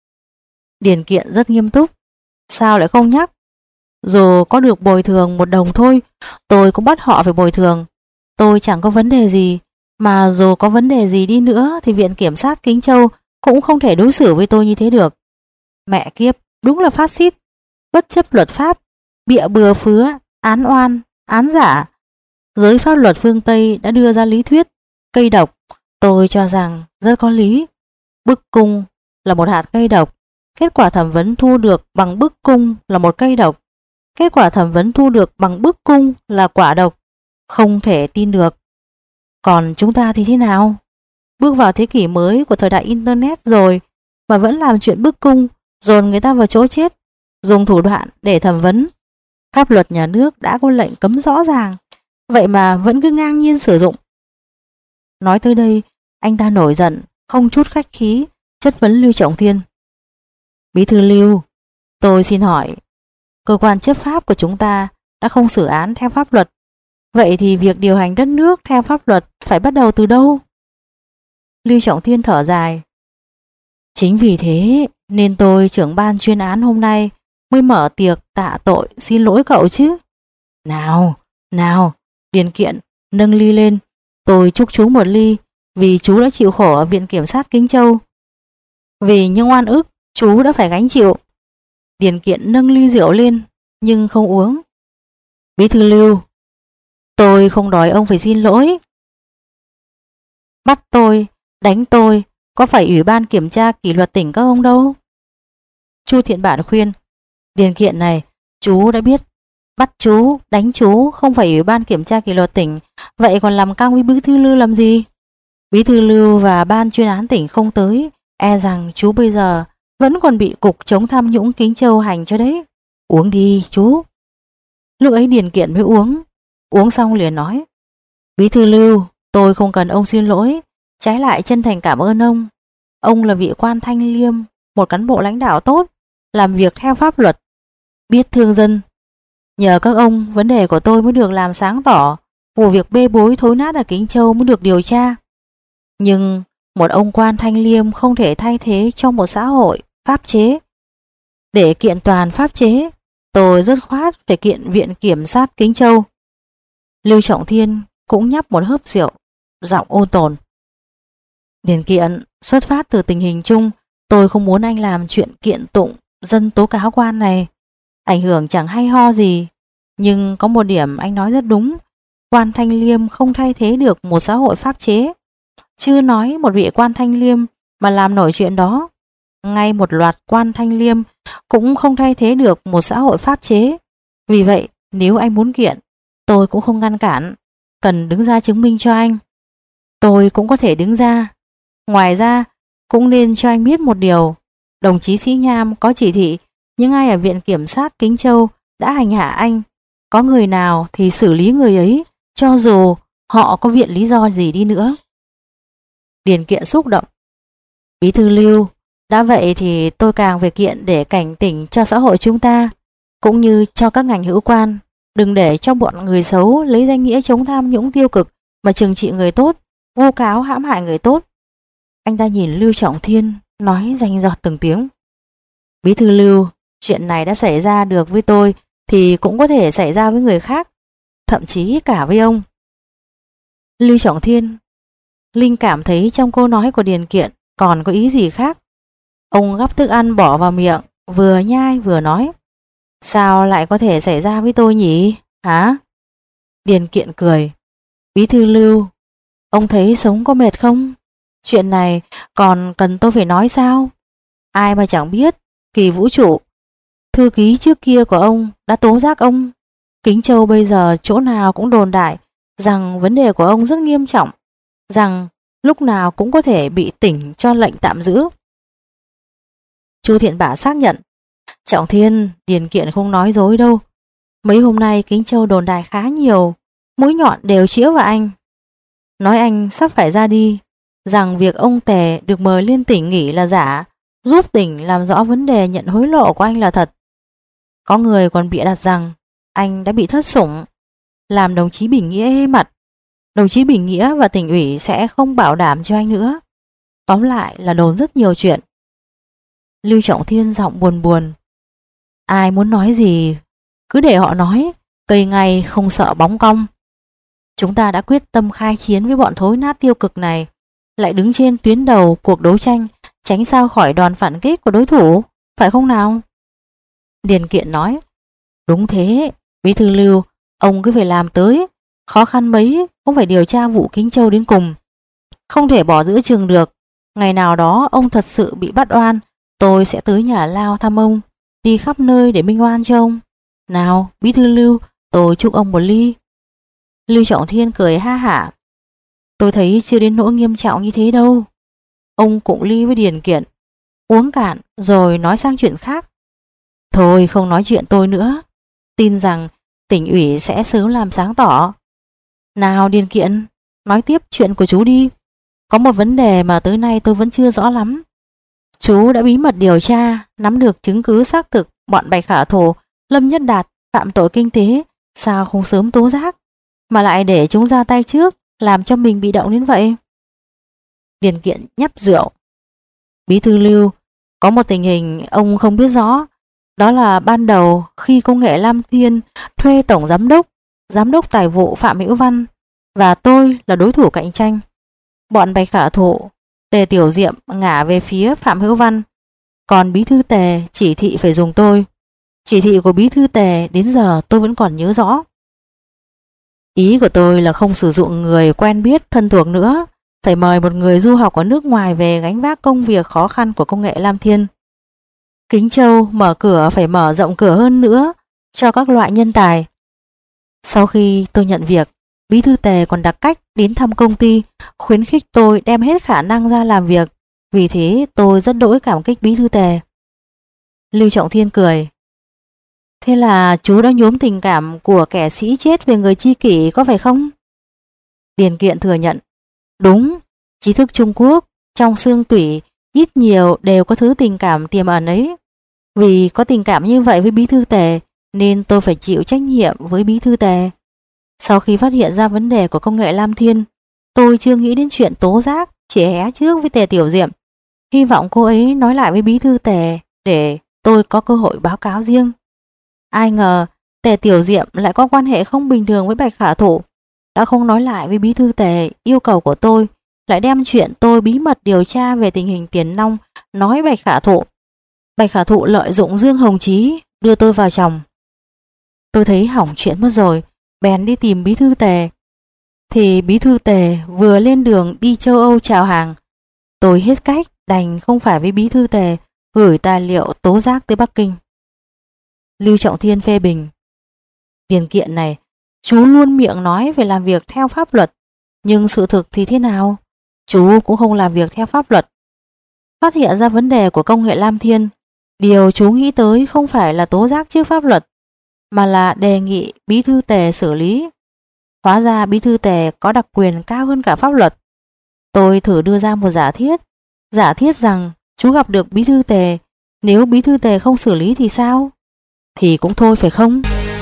Điền Kiện rất nghiêm túc: sao lại không nhắc? Dù có được bồi thường một đồng thôi, tôi cũng bắt họ phải bồi thường. Tôi chẳng có vấn đề gì, mà dù có vấn đề gì đi nữa thì Viện Kiểm sát Kính Châu cũng không thể đối xử với tôi như thế được. Mẹ kiếp, đúng là phát xít, bất chấp luật pháp, bịa bừa phứa, án oan, án giả. Giới pháp luật phương Tây đã đưa ra lý thuyết cây độc, tôi cho rằng rất có lý. Bức cung là một hạt cây độc, kết quả thẩm vấn thu được bằng bức cung là một cây độc, kết quả thẩm vấn thu được bằng bức cung là quả độc. Không thể tin được. Còn chúng ta thì thế nào? Bước vào thế kỷ mới của thời đại Internet rồi mà vẫn làm chuyện bức cung, dồn người ta vào chỗ chết, dùng thủ đoạn để thẩm vấn. Pháp luật nhà nước đã có lệnh cấm rõ ràng, vậy mà vẫn cứ ngang nhiên sử dụng. Nói tới đây, anh ta nổi giận, không chút khách khí, chất vấn Lưu Trọng Thiên: Bí thư Lưu, tôi xin hỏi, cơ quan chấp pháp của chúng ta đã không xử án theo pháp luật, vậy thì việc điều hành đất nước theo pháp luật phải bắt đầu từ đâu? Lưu Trọng Thiên thở dài: chính vì thế nên tôi trưởng ban chuyên án hôm nay mới mở tiệc tạ tội xin lỗi cậu chứ. Nào, nào, Điền Kiện nâng ly lên, tôi chúc chú một ly, vì chú đã chịu khổ ở Viện Kiểm sát Kính Châu. Vì những oan ức chú đã phải gánh chịu. Điền Kiện nâng ly rượu lên nhưng không uống. Bí thư Lưu, tôi không đòi ông phải xin lỗi. Bắt tôi, đánh tôi có phải Ủy ban Kiểm tra Kỷ luật tỉnh các ông đâu. Chu Thiện Bản khuyên: Điền Kiện này, chú đã biết bắt chú, đánh chú không phải Ủy ban Kiểm tra Kỷ luật tỉnh, vậy còn làm căng với Bí thư Lưu làm gì? Bí thư Lưu và ban chuyên án tỉnh không tới, e rằng chú bây giờ vẫn còn bị cục chống tham nhũng Kính Châu hành cho đấy. Uống đi chú. Lúc ấy Điền Kiện mới uống. Uống xong liền nói: Bí thư Lưu, tôi không cần ông xin lỗi, trái lại chân thành cảm ơn ông. Ông là vị quan thanh liêm, một cán bộ lãnh đạo tốt, làm việc theo pháp luật, biết thương dân. Nhờ các ông, vấn đề của tôi mới được làm sáng tỏ, vụ việc bê bối thối nát ở Kính Châu mới được điều tra. Nhưng một ông quan thanh liêm không thể thay thế cho một xã hội pháp chế. Để kiện toàn pháp chế, tôi dứt khoát phải kiện Viện Kiểm sát Kính Châu. Lưu Trọng Thiên cũng nhấp một hớp rượu, giọng ôn tồn: Điền Kiện, xuất phát từ tình hình chung, tôi không muốn anh làm chuyện kiện tụng dân tố cáo quan này, ảnh hưởng chẳng hay ho gì. Nhưng có một điểm anh nói rất đúng, quan thanh liêm không thay thế được một xã hội pháp chế. Chưa nói một vị quan thanh liêm mà làm nổi chuyện đó, ngay một loạt quan thanh liêm cũng không thay thế được một xã hội pháp chế. Vì vậy, nếu anh muốn kiện, tôi cũng không ngăn cản, cần đứng ra chứng minh cho anh. Tôi cũng có thể đứng ra. Ngoài ra, cũng nên cho anh biết một điều, đồng chí Sĩ Nham có chỉ thị những ai ở Viện Kiểm sát Kính Châu đã hành hạ anh, có người nào thì xử lý người ấy, cho dù họ có viện lý do gì đi nữa. Điền Kiện xúc động: Bí thư Lưu, đã vậy thì tôi càng phải kiện để cảnh tỉnh cho xã hội chúng ta, cũng như cho các ngành hữu quan, đừng để cho bọn người xấu lấy danh nghĩa chống tham nhũng tiêu cực mà trừng trị người tốt, vu cáo hãm hại người tốt. Anh ta nhìn Lưu Trọng Thiên, nói rành rọt từng tiếng: Bí thư Lưu, chuyện này đã xảy ra được với tôi thì cũng có thể xảy ra với người khác, thậm chí cả với ông. Lưu Trọng Thiên linh cảm thấy trong câu nói của Điền Kiện còn có ý gì khác. Ông gắp thức ăn bỏ vào miệng, vừa nhai vừa nói. Sao lại có thể xảy ra với tôi nhỉ? Hả? Điền Kiện cười. Bí thư Lưu, ông thấy sống có mệt không? Chuyện này còn cần tôi phải nói sao? Ai mà chẳng biết, Kỳ Vũ Trụ, thư ký trước kia của ông đã tố giác ông. Kính Châu bây giờ chỗ nào cũng đồn đại rằng vấn đề của ông rất nghiêm trọng, rằng lúc nào cũng có thể bị tỉnh cho lệnh tạm giữ. Chu Thiện Bả xác nhận. Trọng Thiên, Điền Kiện không nói dối đâu. Mấy hôm nay Kính Châu đồn đại khá nhiều, mũi nhọn đều chĩa vào anh. Nói anh sắp phải ra đi, rằng việc ông Tề được mời lên tỉnh nghỉ là giả, giúp tỉnh làm rõ vấn đề nhận hối lộ của anh là thật. Có người còn bịa đặt rằng anh đã bị thất sủng, làm đồng chí Bình Nghĩa ê mặt. Đồng chí Bình Nghĩa và tỉnh ủy sẽ không bảo đảm cho anh nữa. Tóm lại là đồn rất nhiều chuyện. Lưu Trọng Thiên giọng buồn buồn. Ai muốn nói gì cứ để họ nói, cây ngay không sợ bóng cong. Chúng ta đã quyết tâm khai chiến với bọn thối nát tiêu cực này, lại đứng trên tuyến đầu cuộc đấu tranh, tránh sao khỏi đòn phản kích của đối thủ, phải không nào? Điền Kiện nói. Đúng thế, Bí thư Lưu, ông cứ phải làm tới, khó khăn mấy cũng phải điều tra vụ Kính Châu đến cùng. Không thể bỏ giữa chừng được. Ngày nào đó ông thật sự bị bắt oan, tôi sẽ tới nhà Lao thăm ông, đi khắp nơi để minh oan cho ông. Nào, Bí thư Lưu, tôi chúc ông một ly. Lưu Trọng Thiên cười ha hả. Tôi thấy chưa đến nỗi nghiêm trọng như thế đâu. Ông cụng ly với Điền Kiện, uống cạn rồi nói sang chuyện khác. Thôi không nói chuyện tôi nữa, tin rằng tỉnh ủy sẽ sớm làm sáng tỏ. Nào Điền Kiện, nói tiếp chuyện của chú đi. Có một vấn đề mà tới nay tôi vẫn chưa rõ lắm. Chú đã bí mật điều tra, nắm được chứng cứ xác thực bọn Bạch Khả Thổ, Lâm Nhất Đạt phạm tội kinh tế, sao không sớm tố giác, mà lại để chúng ra tay trước, làm cho mình bị động đến vậy? Điền Kiện nhấp rượu. Bí thư Lưu, có một tình hình ông không biết rõ, đó là ban đầu khi Công nghệ Lam Thiên thuê tổng giám đốc, giám đốc tài vụ Phạm Hữu Văn và tôi là đối thủ cạnh tranh. Bọn Bạch Khả Thụ, Tề Tiểu Diệm ngả về phía Phạm Hữu Văn, còn Bí thư Tề chỉ thị phải dùng tôi. Chỉ thị của Bí thư Tề đến giờ tôi vẫn còn nhớ rõ. Ý của tôi là không sử dụng người quen biết thân thuộc nữa, phải mời một người du học ở nước ngoài về gánh vác công việc khó khăn của Công nghệ Lam Thiên. Kính Châu mở cửa phải mở rộng cửa hơn nữa cho các loại nhân tài. Sau khi tôi nhận việc, Bí thư Tề còn đặc cách đến thăm công ty, khuyến khích tôi đem hết khả năng ra làm việc. Vì thế tôi rất đỗi cảm kích Bí thư Tề. Lưu Trọng Thiên cười. Thế là chú đã nhuốm tình cảm của kẻ sĩ chết về người tri kỷ có phải không? Điền Kiện thừa nhận. Đúng, trí thức Trung Quốc trong xương tủy ít nhiều đều có thứ tình cảm tiềm ẩn ấy. Vì có tình cảm như vậy với Bí thư Tề nên tôi phải chịu trách nhiệm với Bí thư Tề. Sau khi phát hiện ra vấn đề của Công nghệ Lam Thiên, tôi chưa nghĩ đến chuyện tố giác, chỉ hé trước với Tề Tiểu Diệm. Hy vọng cô ấy nói lại với Bí thư Tề để tôi có cơ hội báo cáo riêng. Ai ngờ Tề Tiểu Diệm lại có quan hệ không bình thường với Bạch Khả Thụ, đã không nói lại với Bí thư Tề yêu cầu của tôi, lại đem chuyện tôi bí mật điều tra về tình hình Tiền Nong nói Bạch Khả Thụ. Bạch Khả Thụ lợi dụng Dương Hồng Chí đưa tôi vào chồng. Tôi thấy hỏng chuyện mất rồi, bèn đi tìm Bí thư Tề. Thì Bí thư Tề vừa lên đường đi châu Âu chào hàng. Tôi hết cách đành không phải với Bí thư Tề gửi tài liệu tố giác tới Bắc Kinh. Lưu Trọng Thiên phê bình. Điền Kiện này, chú luôn miệng nói về làm việc theo pháp luật, nhưng sự thực thì thế nào? Chú cũng không làm việc theo pháp luật. Phát hiện ra vấn đề của Công nghệ Lam Thiên, điều chú nghĩ tới không phải là tố giác trước pháp luật, mà là đề nghị Bí thư Tề xử lý. Hóa ra Bí thư Tề có đặc quyền cao hơn cả pháp luật. Tôi thử đưa ra một giả thiết, giả thiết rằng chú gặp được Bí thư Tề, nếu Bí thư Tề không xử lý thì sao? Thì cũng thôi phải không?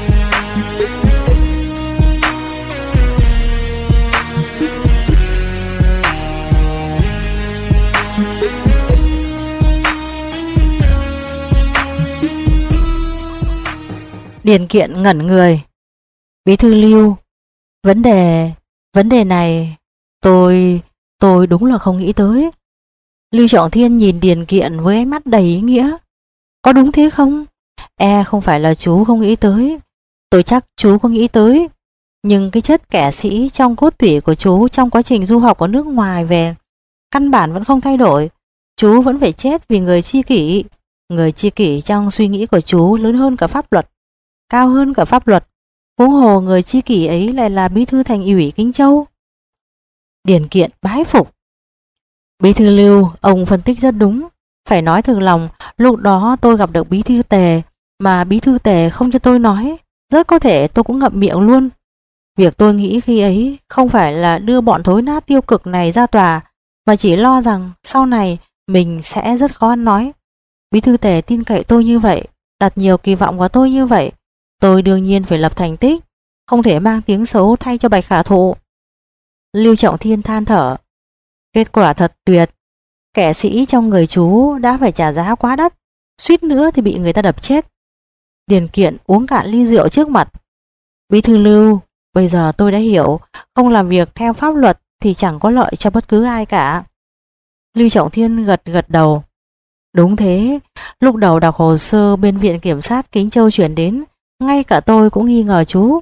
Điền Kiện ngẩn người. Bí thư Lưu, vấn đề, vấn đề này, tôi, tôi đúng là không nghĩ tới. Lưu Trọng Thiên nhìn Điền Kiện với ánh mắt đầy ý nghĩa. Có đúng thế không? E không phải là chú không nghĩ tới. Tôi chắc chú có nghĩ tới. Nhưng cái chất kẻ sĩ trong cốt tủy của chú trong quá trình du học ở nước ngoài về, căn bản vẫn không thay đổi. Chú vẫn phải chết vì người tri kỷ. Người tri kỷ trong suy nghĩ của chú lớn hơn cả pháp luật, cao hơn cả pháp luật. Huống hồ người tri kỷ ấy lại là bí thư thành ủy Kinh Châu. Điền Kiện bái phục. Bí thư Lưu, ông phân tích rất đúng. Phải nói thực lòng, lúc đó tôi gặp được bí thư Tề, mà bí thư Tề không cho tôi nói, rất có thể tôi cũng ngậm miệng luôn. Việc tôi nghĩ khi ấy không phải là đưa bọn thối nát tiêu cực này ra tòa, mà chỉ lo rằng sau này mình sẽ rất khó ăn nói. Bí thư Tề tin cậy tôi như vậy, đặt nhiều kỳ vọng vào tôi như vậy, tôi đương nhiên phải lập thành tích, không thể mang tiếng xấu thay cho Bạch Khả Thụ. Lưu Trọng Thiên than thở. Kết quả thật tuyệt. Kẻ sĩ trong người chú đã phải trả giá quá đắt, suýt nữa thì bị người ta đập chết. Điền Kiện uống cạn ly rượu trước mặt. Bí thư Lưu, bây giờ tôi đã hiểu, không làm việc theo pháp luật thì chẳng có lợi cho bất cứ ai cả. Lưu Trọng Thiên gật gật đầu. Đúng thế, lúc đầu đọc hồ sơ bên Viện Kiểm sát Kính Châu chuyển đến, ngay cả tôi cũng nghi ngờ chú.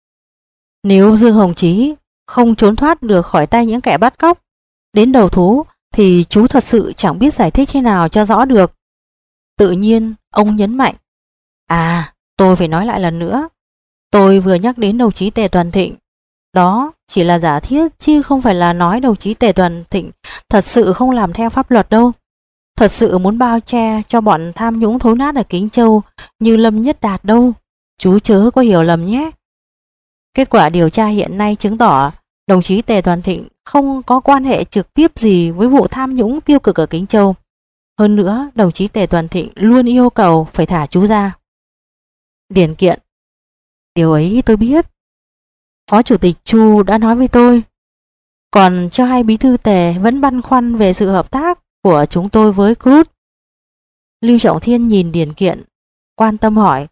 Nếu Dương Hồng Chí không trốn thoát được khỏi tay những kẻ bắt cóc, đến đầu thú, thì chú thật sự chẳng biết giải thích thế nào cho rõ được. Tự nhiên, ông nhấn mạnh. À, tôi phải nói lại lần nữa. Tôi vừa nhắc đến đồng chí Tề Toàn Thịnh. Đó chỉ là giả thiết chứ không phải là nói đồng chí Tề Toàn Thịnh thật sự không làm theo pháp luật đâu. Thật sự muốn bao che cho bọn tham nhũng thối nát ở Kính Châu như Lâm Nhất Đạt đâu. Chú chớ có hiểu lầm nhé. Kết quả điều tra hiện nay chứng tỏ đồng chí Tề Toàn Thịnh không có quan hệ trực tiếp gì với vụ tham nhũng tiêu cực ở Kính Châu. Hơn nữa, đồng chí Tề Toàn Thịnh luôn yêu cầu phải thả chú ra. Điền Kiện. Điều ấy tôi biết. Phó Chủ tịch Chu đã nói với tôi. Còn cho hai bí thư Tề vẫn băn khoăn về sự hợp tác của chúng tôi với Cruz. Lưu Trọng Thiên nhìn Điền Kiện, quan tâm hỏi.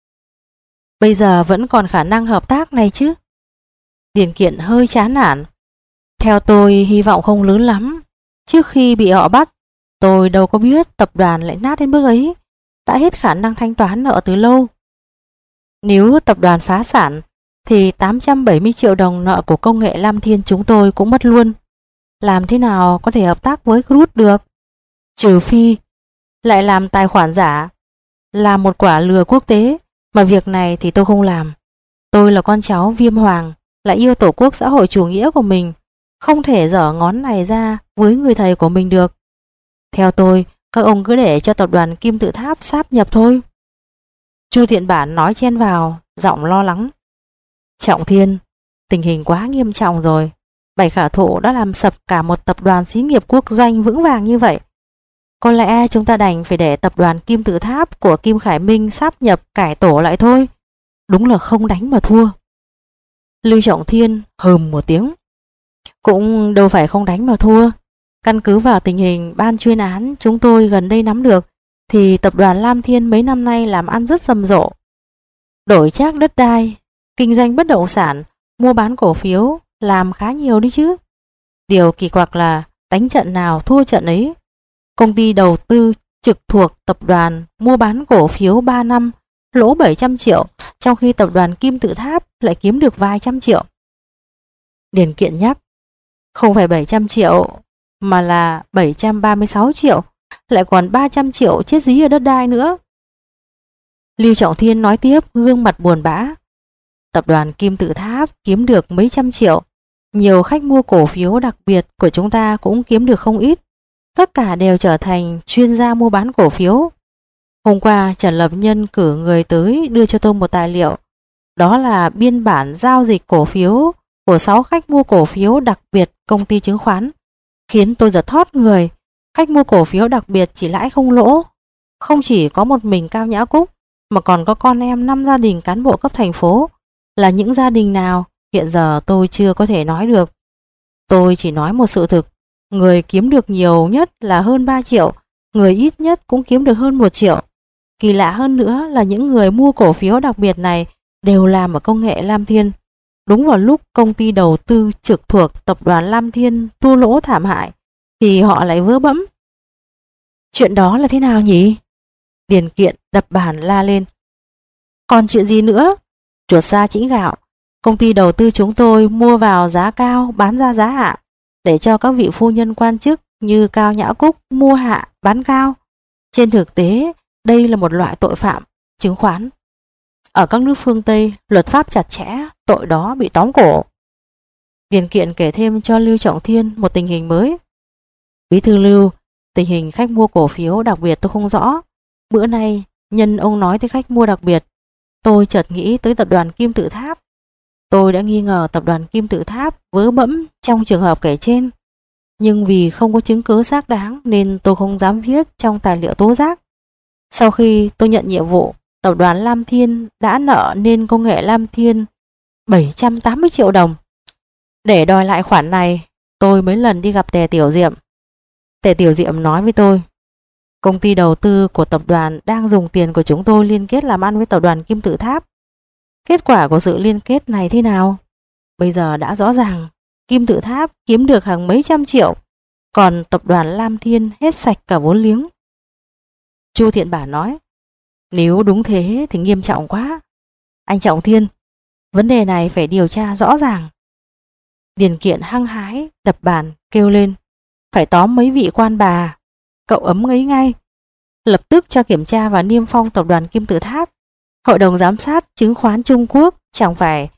Bây giờ vẫn còn khả năng hợp tác này chứ? Điền Kiện hơi chán nản. Theo tôi hy vọng không lớn lắm. Trước khi bị họ bắt, tôi đâu có biết tập đoàn lại nát đến mức ấy, đã hết khả năng thanh toán nợ từ lâu. Nếu tập đoàn phá sản, thì tám trăm bảy mươi triệu đồng nợ của công nghệ Lam Thiên chúng tôi cũng mất luôn. Làm thế nào có thể hợp tác với Cruz được? Trừ phi lại làm tài khoản giả, làm một quả lừa quốc tế, mà việc này thì tôi không làm. Tôi là con cháu Viêm Hoàng, lại yêu tổ quốc xã hội chủ nghĩa của mình, không thể giở ngón này ra với người thầy của mình được. Theo tôi, các ông cứ để cho tập đoàn Kim Tự Tháp sáp nhập thôi. Chu Thiện Bản nói chen vào, giọng lo lắng. Trọng Thiên, tình hình quá nghiêm trọng rồi. Bạch Khả Thụ đã làm sập cả một tập đoàn xí nghiệp quốc doanh vững vàng như vậy. Có lẽ chúng ta đành phải để tập đoàn Kim Tự Tháp của Kim Khải Minh sáp nhập cải tổ lại thôi. Đúng là không đánh mà thua. Lưu Trọng Thiên hừm một tiếng. Cũng đâu phải không đánh mà thua. Căn cứ vào tình hình ban chuyên án chúng tôi gần đây nắm được, thì tập đoàn Lam Thiên mấy năm nay làm ăn rất rầm rộ. Đổi trác đất đai, kinh doanh bất động sản, mua bán cổ phiếu, làm khá nhiều đấy chứ. Điều kỳ quặc là đánh trận nào thua trận ấy. Công ty đầu tư trực thuộc tập đoàn mua bán cổ phiếu ba năm lỗ bảy trăm triệu, trong khi tập đoàn Kim Tự Tháp lại kiếm được vài trăm triệu. Điền Kiện nhắc, không phải bảy trăm triệu mà là bảy trăm ba mươi sáu triệu, lại còn ba trăm triệu chết dí ở đất đai nữa. Lưu Trọng Thiên nói tiếp, gương mặt buồn bã. Tập đoàn Kim Tự Tháp kiếm được mấy trăm triệu, nhiều khách mua cổ phiếu đặc biệt của chúng ta cũng kiếm được không ít. Tất cả đều trở thành chuyên gia mua bán cổ phiếu. Hôm qua Trần Lập Nhân cử người tới đưa cho tôi một tài liệu. Đó là biên bản giao dịch cổ phiếu của sáu khách mua cổ phiếu đặc biệt công ty chứng khoán. Khiến tôi giật thót người. Khách mua cổ phiếu đặc biệt chỉ lãi không lỗ. Không chỉ có một mình Cao Nhã Cúc, mà còn có con em năm gia đình cán bộ cấp thành phố. Là những gia đình nào hiện giờ tôi chưa có thể nói được. Tôi chỉ nói một sự thực. Người kiếm được nhiều nhất là hơn ba triệu, người ít nhất cũng kiếm được hơn một triệu. Kỳ lạ hơn nữa là những người mua cổ phiếu đặc biệt này đều làm ở công nghệ Lam Thiên. Đúng vào lúc công ty đầu tư trực thuộc tập đoàn Lam Thiên thua lỗ thảm hại, thì họ lại vỡ bẫm. Chuyện đó là thế nào nhỉ? Điền Kiện đập bàn la lên. Còn chuyện gì nữa? Chuột xa chĩnh gạo. Công ty đầu tư chúng tôi mua vào giá cao, bán ra giá hạ, để cho các vị phu nhân quan chức như Cao Nhã Cúc mua hạ, bán cao. Trên thực tế, đây là một loại tội phạm chứng khoán. Ở các nước phương Tây, luật pháp chặt chẽ, tội đó bị tóm cổ. Điền Kiện kể thêm cho Lưu Trọng Thiên một tình hình mới. Bí thư Lưu, tình hình khách mua cổ phiếu đặc biệt tôi không rõ. Bữa nay, nhân ông nói tới khách mua đặc biệt, tôi chợt nghĩ tới tập đoàn Kim Tự Tháp. Tôi đã nghi ngờ tập đoàn Kim Tự Tháp vớ bẫm trong trường hợp kể trên. Nhưng vì không có chứng cứ xác đáng nên tôi không dám viết trong tài liệu tố giác. Sau khi tôi nhận nhiệm vụ, tập đoàn Lam Thiên đã nợ nên công nghệ Lam Thiên bảy trăm tám mươi triệu đồng. Để đòi lại khoản này, tôi mấy lần đi gặp Tề Tiểu Diệm. Tề Tiểu Diệm nói với tôi, công ty đầu tư của tập đoàn đang dùng tiền của chúng tôi liên kết làm ăn với tập đoàn Kim Tự Tháp. Kết quả của sự liên kết này thế nào? Bây giờ đã rõ ràng, Kim Tự Tháp kiếm được hàng mấy trăm triệu, còn tập đoàn Lam Thiên hết sạch cả vốn liếng. Chu Thiện Bản nói, nếu đúng thế thì nghiêm trọng quá. Anh Trọng Thiên, vấn đề này phải điều tra rõ ràng. Điền Kiện hăng hái đập bàn kêu lên, phải tóm mấy vị quan bà. Cậu ấm ấy ngay, lập tức cho kiểm tra và niêm phong tập đoàn Kim Tự Tháp. Hội đồng giám sát chứng khoán Trung Quốc chẳng phải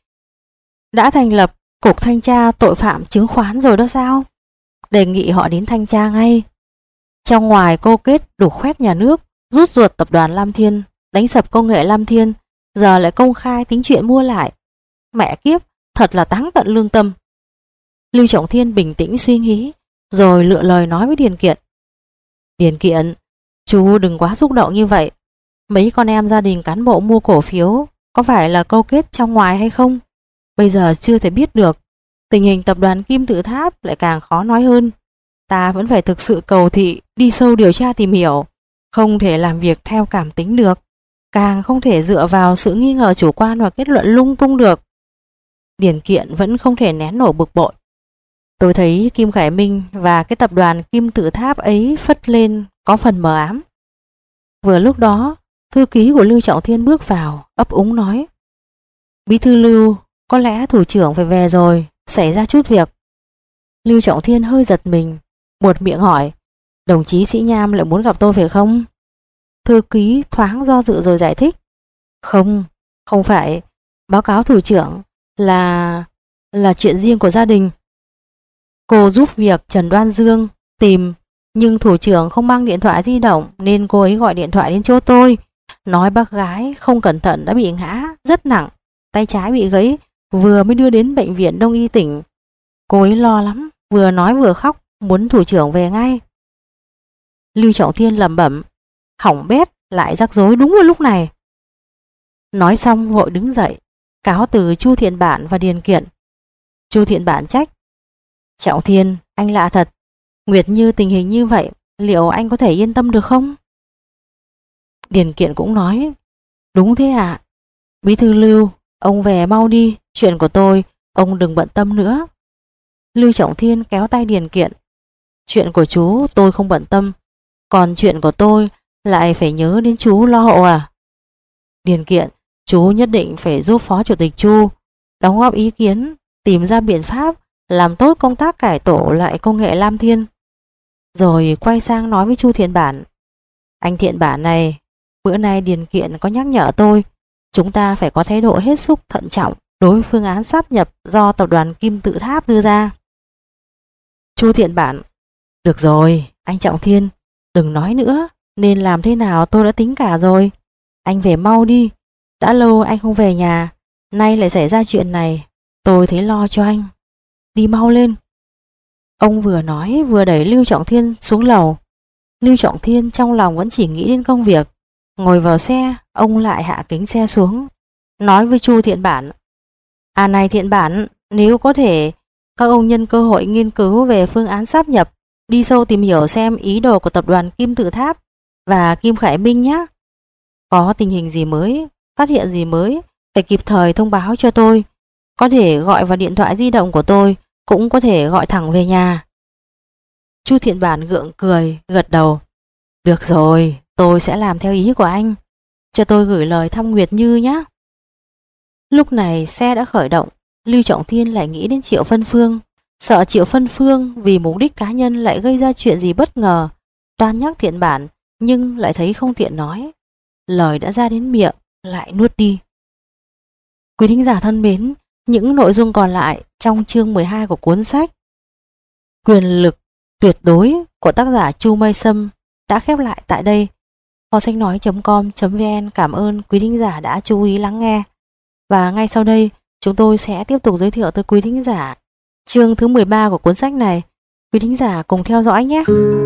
đã thành lập cục thanh tra tội phạm chứng khoán rồi đó sao? Đề nghị họ đến thanh tra ngay. Trong ngoài câu kết đủ khoét nhà nước, rút ruột tập đoàn Lam Thiên, đánh sập công nghệ Lam Thiên, giờ lại công khai tính chuyện mua lại. Mẹ kiếp, thật là táng tận lương tâm. Lưu Trọng Thiên bình tĩnh suy nghĩ, rồi lựa lời nói với Điền Kiện. Điền Kiện, chú đừng quá xúc động như vậy. Mấy con em gia đình cán bộ mua cổ phiếu có phải là câu kết trong ngoài hay không? Bây giờ chưa thể biết được. Tình hình tập đoàn Kim Tự Tháp lại càng khó nói hơn. Ta vẫn phải thực sự cầu thị đi sâu điều tra tìm hiểu. Không thể làm việc theo cảm tính được. Càng không thể dựa vào sự nghi ngờ chủ quan và kết luận lung tung được. Điền Kiện vẫn không thể nén nổi bực bội. Tôi thấy Kim Khải Minh và cái tập đoàn Kim Tự Tháp ấy phất lên có phần mờ ám. Vừa lúc đó, thư ký của Lưu Trọng Thiên bước vào, ấp úng nói, Bí thư Lưu, có lẽ thủ trưởng phải về rồi, xảy ra chút việc. Lưu Trọng Thiên hơi giật mình, buột miệng hỏi, đồng chí Sĩ Nham lại muốn gặp tôi phải không? Thư ký thoáng do dự rồi giải thích, không, không phải, báo cáo thủ trưởng là là chuyện riêng của gia đình. Cô giúp việc Trần Đoan Dương tìm, nhưng thủ trưởng không mang điện thoại di động nên cô ấy gọi điện thoại đến chỗ tôi, nói bác gái không cẩn thận đã bị ngã rất nặng, tay trái bị gãy, vừa mới đưa đến bệnh viện Đông y tỉnh. Cô ấy lo lắm, vừa nói vừa khóc, muốn thủ trưởng về ngay. Lưu Trọng Thiên lẩm bẩm, hỏng bét, lại rắc rối đúng vào lúc này. Nói xong vội đứng dậy, cáo từ Chu Thiện Bản và Điền Kiện. Chu Thiện Bản trách, Trọng Thiên, anh lạ thật, Nguyệt Như tình hình như vậy, liệu anh có thể yên tâm được không? Điền Kiện cũng nói, đúng thế ạ. À? Bí thư Lưu, ông về mau đi, chuyện của tôi, ông đừng bận tâm nữa. Lưu Trọng Thiên kéo tay Điền Kiện, chuyện của chú tôi không bận tâm, còn chuyện của tôi lại phải nhớ đến chú lo hộ à? Điền Kiện, chú nhất định phải giúp Phó Chủ tịch Chu đóng góp ý kiến, tìm ra biện pháp làm tốt công tác cải tổ lại công nghệ Lam Thiên. Rồi quay sang nói với Chu Thiện Bản, anh Thiện Bản này, bữa nay Điền Kiện có nhắc nhở tôi, chúng ta phải có thái độ hết sức thận trọng đối với phương án sáp nhập do tập đoàn Kim Tự Tháp đưa ra. Chu Thiện Bản, được rồi, anh Trọng Thiên, đừng nói nữa, nên làm thế nào tôi đã tính cả rồi. Anh về mau đi, đã lâu anh không về nhà, nay lại xảy ra chuyện này, tôi thấy lo cho anh. Đi mau lên. Ông vừa nói vừa đẩy Lưu Trọng Thiên xuống lầu. Lưu Trọng Thiên trong lòng vẫn chỉ nghĩ đến công việc. Ngồi vào xe, ông lại hạ kính xe xuống, nói với Chu Thiện Bản, à này Thiện Bản, nếu có thể, các ông nhân cơ hội nghiên cứu về phương án sáp nhập, đi sâu tìm hiểu xem ý đồ của tập đoàn Kim Tự Tháp và Kim Khải Minh nhé. Có tình hình gì mới, phát hiện gì mới, phải kịp thời thông báo cho tôi. Có thể gọi vào điện thoại di động của tôi, cũng có thể gọi thẳng về nhà. Chu Thiện Bản gượng cười, gật đầu. Được rồi, Tôi sẽ làm theo ý của anh. Cho tôi gửi lời thăm Nguyệt Như nhé. Lúc này xe đã khởi động. Lưu Trọng Thiên lại nghĩ đến Triệu Vân Phương, sợ Triệu Vân Phương vì mục đích cá nhân lại gây ra chuyện gì bất ngờ. Toan nhắc Thiện Bản nhưng lại thấy không tiện nói. Lời đã ra đến miệng lại nuốt đi. Quý thính giả thân mến, những nội dung còn lại trong chương mười hai của cuốn sách Quyền lực tuyệt đối của tác giả Chu Mây Sâm đã khép lại tại đây. Kho sách nói chấm com chấm vn cảm ơn quý thính giả đã chú ý lắng nghe. Và ngay sau đây, chúng tôi sẽ tiếp tục giới thiệu tới quý thính giả chương thứ mười ba của cuốn sách này. Quý thính giả cùng theo dõi nhé.